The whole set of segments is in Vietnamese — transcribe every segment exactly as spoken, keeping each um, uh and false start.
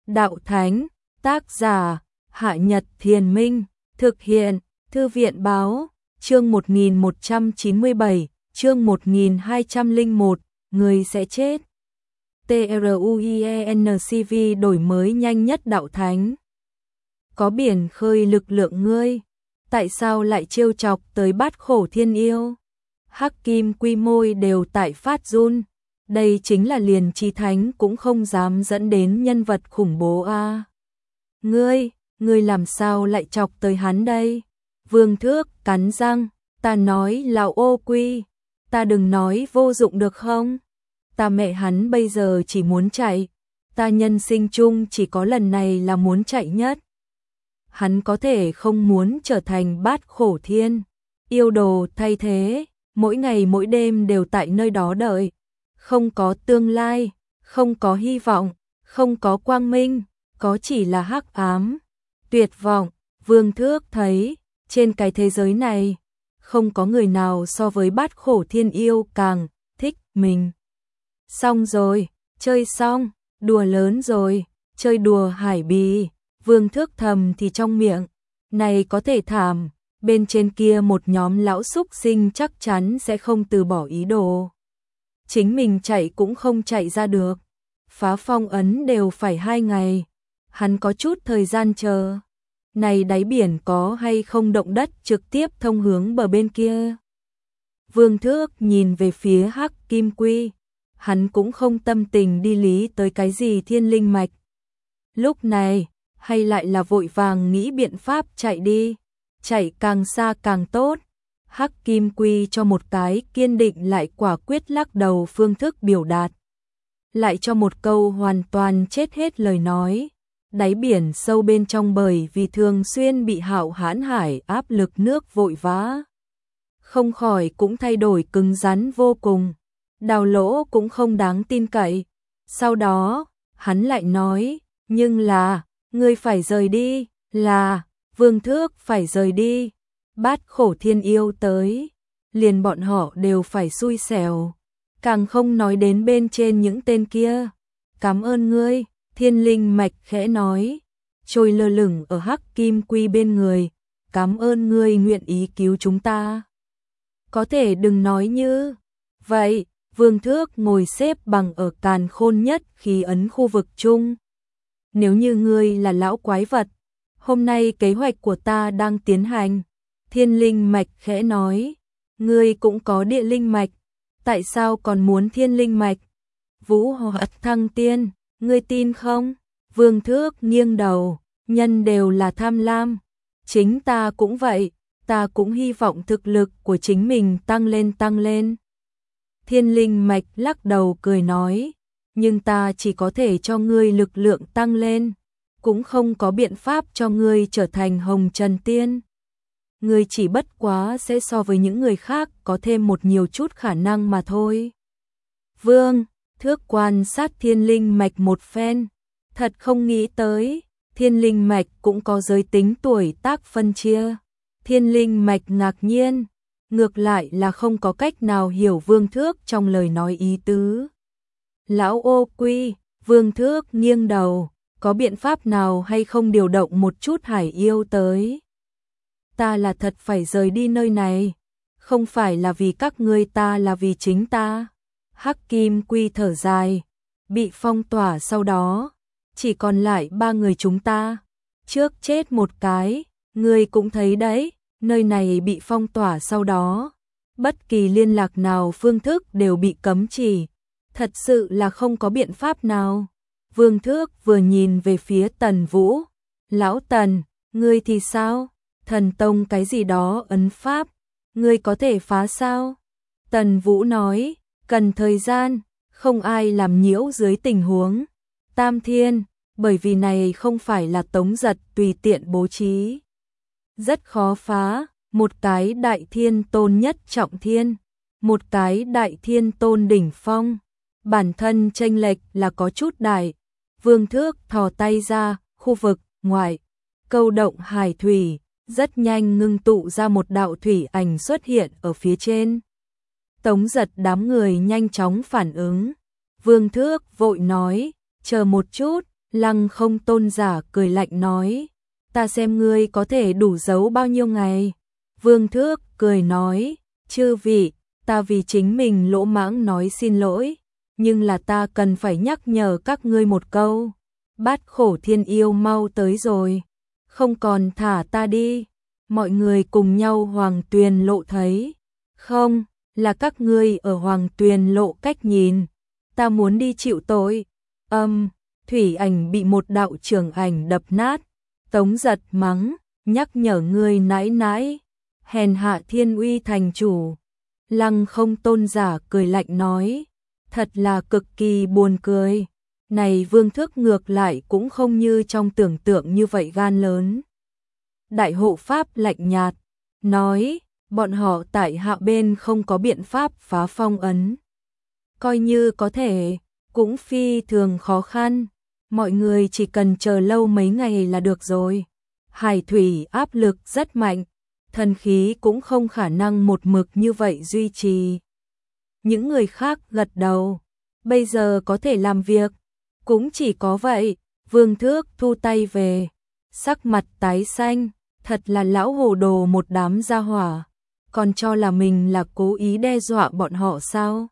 Đạo Thánh, tác giả, Hạ Nhật Thiền Minh, thực hiện, Thư viện Báo, chương một nghìn một trăm chín mươi bảy, chương một nghìn hai trăm lẻ một, người sẽ chết. TRUIENCV đổi mới nhanh nhất Đạo Thánh. Có biển khơi lực lượng ngươi, tại sao lại trêu chọc tới Bát Khổ Thiên Yêu? Hắc Kim Quy môi đều tại phát run, đây chính là liền Chí Thánh cũng không dám dẫn đến nhân vật khủng bố a. À. Ngươi, ngươi làm sao lại chọc tới hắn đây? Vương Thước cắn răng, ta nói lão ô quy, ta đừng nói vô dụng được không? Ta mẹ hắn bây giờ chỉ muốn chạy, ta nhân sinh chung chỉ có lần này là muốn chạy nhất. Hắn có thể không muốn trở thành Bát Khổ Thiên Yêu đồ thay thế, mỗi ngày mỗi đêm đều tại nơi đó đợi, không có tương lai, không có hy vọng, không có quang minh, có chỉ là hắc ám, tuyệt vọng. Vương Thước thấy, trên cái thế giới này, không có người nào so với Bát Khổ Thiên Yêu càng thích mình. Xong rồi, chơi xong, đùa lớn rồi, chơi đùa hải bì. Vương Thước thầm thì trong miệng, này có thể thảm, bên trên kia một nhóm lão súc sinh chắc chắn sẽ không từ bỏ ý đồ. Chính mình chạy cũng không chạy ra được, phá phong ấn đều phải hai ngày, hắn có chút thời gian chờ. Này đáy biển có hay không động đất trực tiếp thông hướng bờ bên kia? Vương Thước nhìn về phía Hắc Kim Quy, hắn cũng không tâm tình đi lý tới cái gì thiên linh mạch. Lúc này, hay lại là vội vàng nghĩ biện pháp chạy đi, chạy càng xa càng tốt. Hắc Kim Quy cho một cái kiên định lại quả quyết lắc đầu phương thức biểu đạt. Lại cho một câu hoàn toàn chết hết lời nói. Đáy biển sâu bên trong bởi vì thường xuyên bị hạo hãn hải áp lực nước vội vã, không khỏi cũng thay đổi cứng rắn vô cùng. Đào lỗ cũng không đáng tin cậy. Sau đó, hắn lại nói, nhưng là, ngươi phải rời đi, là, Vương Thước phải rời đi. Bát Khổ Thiên Yêu tới, liền bọn họ đều phải xui xẻo, càng không nói đến bên trên những tên kia. Cảm ơn ngươi, Thiên Linh Mạch khẽ nói, trôi lơ lửng ở Hắc Kim Quy bên người, cảm ơn ngươi nguyện ý cứu chúng ta. Có thể đừng nói như vậy. Vương Thước ngồi xếp bằng ở càn khôn nhất khí ấn khu vực chung. Nếu như ngươi là lão quái vật, hôm nay kế hoạch của ta đang tiến hành. Thiên Linh Mạch khẽ nói, ngươi cũng có địa linh mạch, tại sao còn muốn thiên linh mạch? Vũ Hoạt Thăng Tiên, ngươi tin không? Vương Thước nghiêng đầu, nhân đều là tham lam, chính ta cũng vậy, ta cũng hy vọng thực lực của chính mình tăng lên tăng lên. Thiên Linh Mạch lắc đầu cười nói, nhưng ta chỉ có thể cho ngươi lực lượng tăng lên, cũng không có biện pháp cho ngươi trở thành Hồng Trần Tiên. Ngươi chỉ bất quá sẽ so với những người khác có thêm một nhiều chút khả năng mà thôi. Vương Thước quan sát Thiên Linh Mạch một phen, thật không nghĩ tới, Thiên Linh Mạch cũng có giới tính tuổi tác phân chia. Thiên Linh Mạch ngạc nhiên, ngược lại là không có cách nào hiểu Vương Thước trong lời nói ý tứ. Lão ô quy, Vương Thước nghiêng đầu, có biện pháp nào hay không điều động một chút hải yêu tới? Ta là thật phải rời đi nơi này, không phải là vì các ngươi, ta là vì chính ta. Hắc Kim Quy thở dài, bị phong tỏa sau đó, chỉ còn lại ba người chúng ta. Trước chết một cái, ngươi cũng thấy đấy, nơi này bị phong tỏa sau đó, bất kỳ liên lạc nào phương thức đều bị cấm chỉ, thật sự là không có biện pháp nào. Vương Thước vừa nhìn về phía Tần Vũ, lão Tần, ngươi thì sao? Thần tông cái gì đó ấn pháp, ngươi có thể phá sao? Tần Vũ nói, cần thời gian, không ai làm nhiễu dưới tình huống Tam Thiên, bởi vì này không phải là Tống Giật tùy tiện bố trí. Rất khó phá, một cái đại thiên tôn nhất trọng thiên, một cái đại thiên tôn đỉnh phong, bản thân chênh lệch là có chút đại. Vương Thước thò tay ra, khu vực ngoại, câu động hải thủy, rất nhanh ngưng tụ ra một đạo thủy ảnh xuất hiện ở phía trên. Tống Giật đám người nhanh chóng phản ứng. Vương Thước vội nói, chờ một chút, Lăng Không Tôn giả cười lạnh nói, ta xem ngươi có thể đủ giấu bao nhiêu ngày. Vương Thước cười nói, chư vị, ta vì chính mình lỗ mãng nói xin lỗi, nhưng là ta cần phải nhắc nhở các ngươi một câu. Bát khổ thiên yêu mau tới rồi, không còn thả ta đi. Mọi người cùng nhau Hoàng Tuyền Lộ thấy, không, là các ngươi ở Hoàng Tuyền Lộ cách nhìn, ta muốn đi chịu tội. Âm, thủy ảnh bị một đạo trường ảnh đập nát, Tống Giật mắng, nhắc nhở ngươi nãi nãi, hèn hạ Thiên Uy thành chủ. Lăng Không Tôn giả cười lạnh nói, thật là cực kỳ buồn cười. Này Vương Thước ngược lại cũng không như trong tưởng tượng như vậy gan lớn. Đại hộ pháp lạnh nhạt, nói, bọn họ tại hạ bên không có biện pháp phá phong ấn. Coi như có thể, cũng phi thường khó khăn, mọi người chỉ cần chờ lâu mấy ngày là được rồi. Hải thủy áp lực rất mạnh, thần khí cũng không khả năng một mực như vậy duy trì. Những người khác gật đầu, bây giờ có thể làm việc, cũng chỉ có vậy. Vương Thước thu tay về, sắc mặt tái xanh, thật là lão hồ đồ một đám gia hỏa, còn cho là mình là cố ý đe dọa bọn họ sao?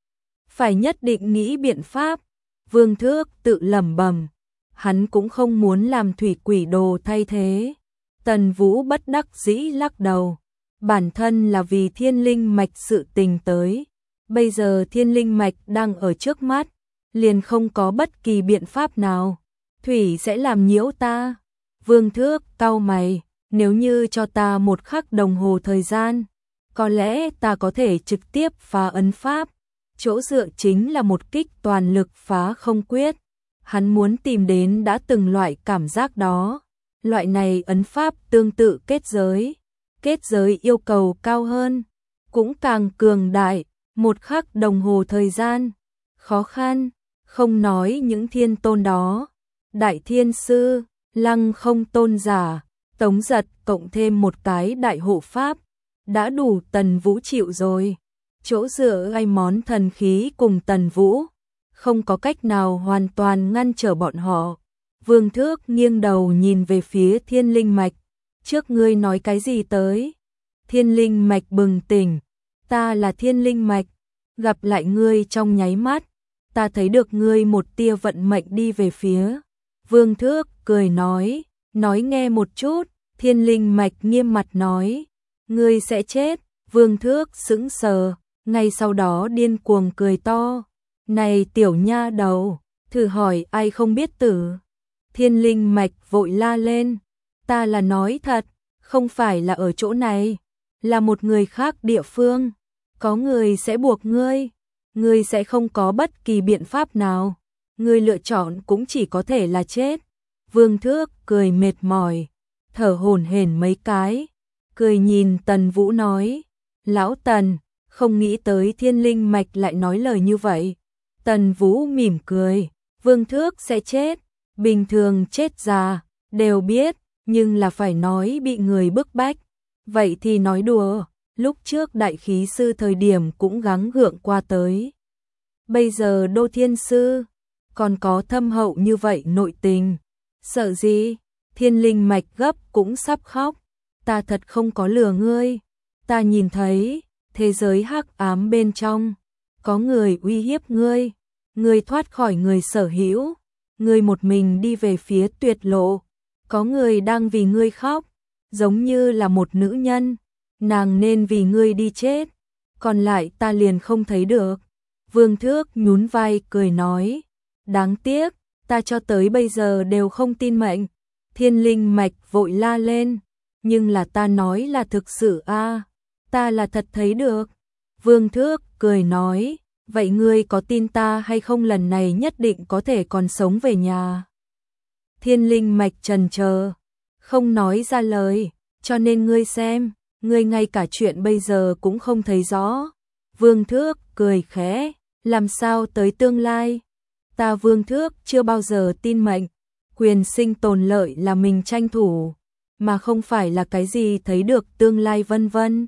Phải nhất định nghĩ biện pháp. Vương Thước tự lẩm bẩm, hắn cũng không muốn làm thủy quỷ đồ thay thế. Tần Vũ bất đắc dĩ lắc đầu, bản thân là vì thiên linh mạch sự tình tới, bây giờ thiên linh mạch đang ở trước mắt, liền không có bất kỳ biện pháp nào. Thủy sẽ làm nhiễu ta. Vương Thước cau mày, nếu như cho ta một khắc đồng hồ thời gian, có lẽ ta có thể trực tiếp phá ấn pháp. Chỗ dựa chính là một kích toàn lực phá không quyết. Hắn muốn tìm đến đã từng loại cảm giác đó. Loại này ấn pháp tương tự kết giới. Kết giới yêu cầu cao hơn, cũng càng cường đại. Một khắc đồng hồ thời gian, khó khăn, không nói những thiên tôn đó. Đại thiên sư, Lăng Không Tôn giả, Tống Giật cộng thêm một cái đại hộ pháp, đã đủ Tần Vũ chịu rồi. Chỗ dựa ai món thần khí cùng Tần Vũ, không có cách nào hoàn toàn ngăn trở bọn họ. Vương Thước nghiêng đầu nhìn về phía thiên linh mạch, trước ngươi nói cái gì tới? Thiên linh mạch bừng tỉnh, ta là thiên linh mạch, gặp lại ngươi trong nháy mắt, ta thấy được ngươi một tia vận mệnh đi về phía. Vương Thước cười nói, nói nghe một chút. Thiên linh mạch nghiêm mặt nói, ngươi sẽ chết. Vương Thước sững sờ, ngay sau đó điên cuồng cười to, này tiểu nha đầu, thử hỏi ai không biết tử. Thiên linh mạch vội la lên, ta là nói thật, không phải là ở chỗ này, là một người khác địa phương, có người sẽ buộc ngươi, ngươi sẽ không có bất kỳ biện pháp nào, ngươi lựa chọn cũng chỉ có thể là chết. Vương Thước cười mệt mỏi, thở hổn hển mấy cái, cười nhìn Tần Vũ nói, lão Tần, không nghĩ tới thiên linh mạch lại nói lời như vậy. Tần Vũ mỉm cười, Vương Thước sẽ chết, bình thường chết già, đều biết, nhưng là phải nói bị người bức bách, vậy thì nói đùa, lúc trước đại khí sư thời điểm cũng gắng gượng qua tới. Bây giờ Đô Thiên Sư, còn có thâm hậu như vậy nội tình, sợ gì? Thiên linh mạch gấp cũng sắp khóc, ta thật không có lừa ngươi, ta nhìn thấy, thế giới hắc ám bên trong, có người uy hiếp ngươi, ngươi thoát khỏi người sở hữu, ngươi một mình đi về phía tuyệt lộ, có người đang vì ngươi khóc, giống như là một nữ nhân, nàng nên vì ngươi đi chết, còn lại ta liền không thấy được. Vương Thước nhún vai cười nói, đáng tiếc, ta cho tới bây giờ đều không tin mệnh. Thiên linh mạch vội la lên, nhưng là ta nói là thực sự a, ta là thật thấy được. Vương Thước cười nói, vậy ngươi có tin ta hay không, lần này nhất định có thể còn sống về nhà. Thiên linh mạch trần chờ, không nói ra lời, cho nên ngươi xem, ngươi ngay cả chuyện bây giờ cũng không thấy rõ. Vương Thước cười khẽ, làm sao tới tương lai? Ta Vương Thước chưa bao giờ tin mệnh, quyền sinh tồn lợi là mình tranh thủ, mà không phải là cái gì thấy được tương lai vân vân.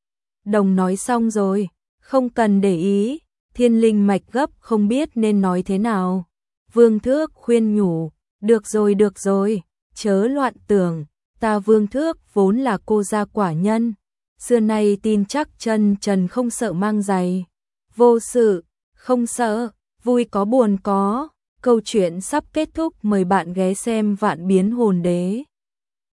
Đồng nói xong rồi, không cần để ý. Thiên linh mạch gấp không biết nên nói thế nào. Vương Thước khuyên nhủ, Được rồi được rồi, chớ loạn tưởng, ta Vương Thước vốn là cô gia quả nhân, xưa nay tin chắc chân trần không sợ mang giày, vô sự, không sợ, vui có buồn có. Câu chuyện sắp kết thúc, mời bạn ghé xem Vạn Biến Hồn Đế.